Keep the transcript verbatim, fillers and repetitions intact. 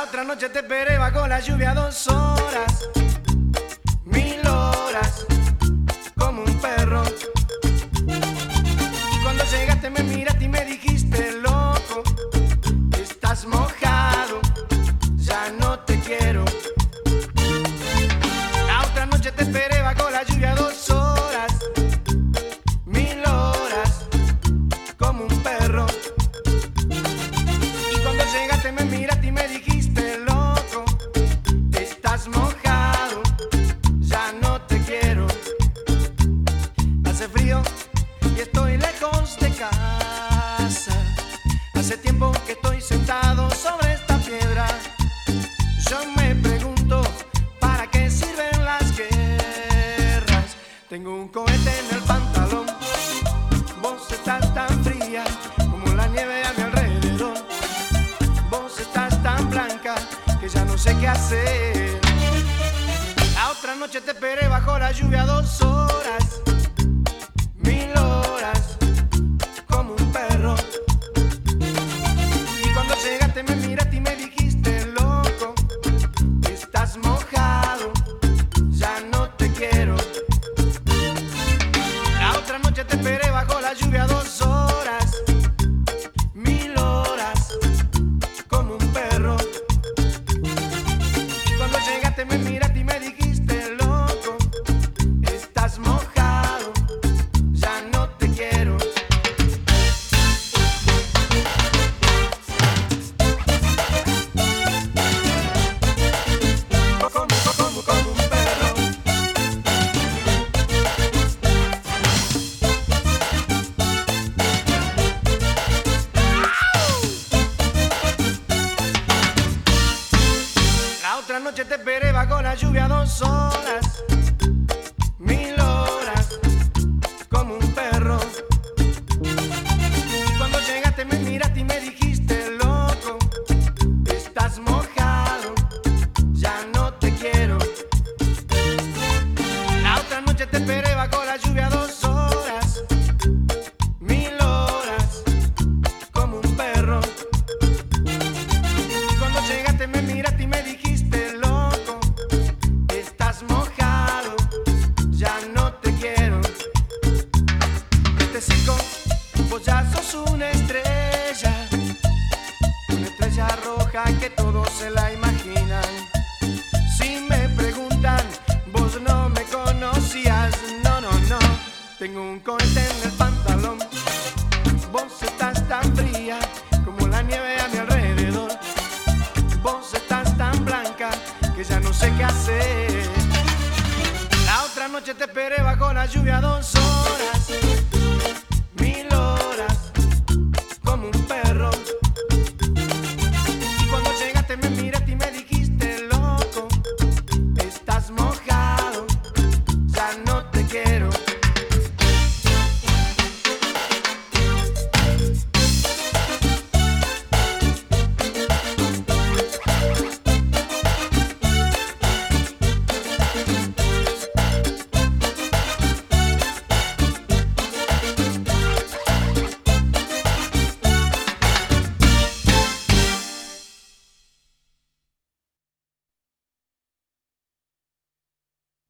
La otra noche te esperé bajo la lluvia dos horas, mil horas, como un perro. Y cuando llegaste me miraste y me dijiste: loco, estás mojado, ya no te quiero. La otra noche te esperé bajo la lluvia dos horas, mil horas, como un perro. Y cuando llegaste me miraste y me dijiste: loco, estás mojado, ya no te quiero. Hace frío y estoy lejos de casa. Hace tiempo que estoy sentado sobre esta piedra. Yo me pregunto, ¿para qué sirven las guerras? Tengo un cohete en el pantalón. Vos estás tan fría como la nieve a mi alrededor. Vos estás tan blanca que ya no sé qué hacer. La otra noche te esperé bajo la lluvia dos horas, mil horas, como un perro. Y cuando llegaste me miraste y me dijiste: loco, estás mojado, ya no te quiero. La otra noche te esperé bajo la lluvia dos horas, mil horas, como un perro. Y cuando llegaste me miraste y me dijiste: loco, estás mojado, ya no te quiero. Como, como, como un perro. La otra noche te esperé bajo la lluvia dos horas, mil horas, como un perro. Y cuando llegaste me miraste y me dijiste: loco, estás mojado, ya no te quiero. La otra noche te esperé bajo la lluvia dos horas, mil horas, como un perro. Y cuando llegaste me miraste y me dijiste: loco, estás mojado, ya no te quiero. Este circo, vos ya sos una estrella, una estrella roja que todos se la imaginan. Si me preguntan, vos no me conocías, no, no, no. Tengo un cohete en el pantalón. Vos estás tan fría como la nieve a mi alrededor. Vos estás tan blanca que ya no sé qué hacer. La otra noche te esperé bajo la lluvia dos horas,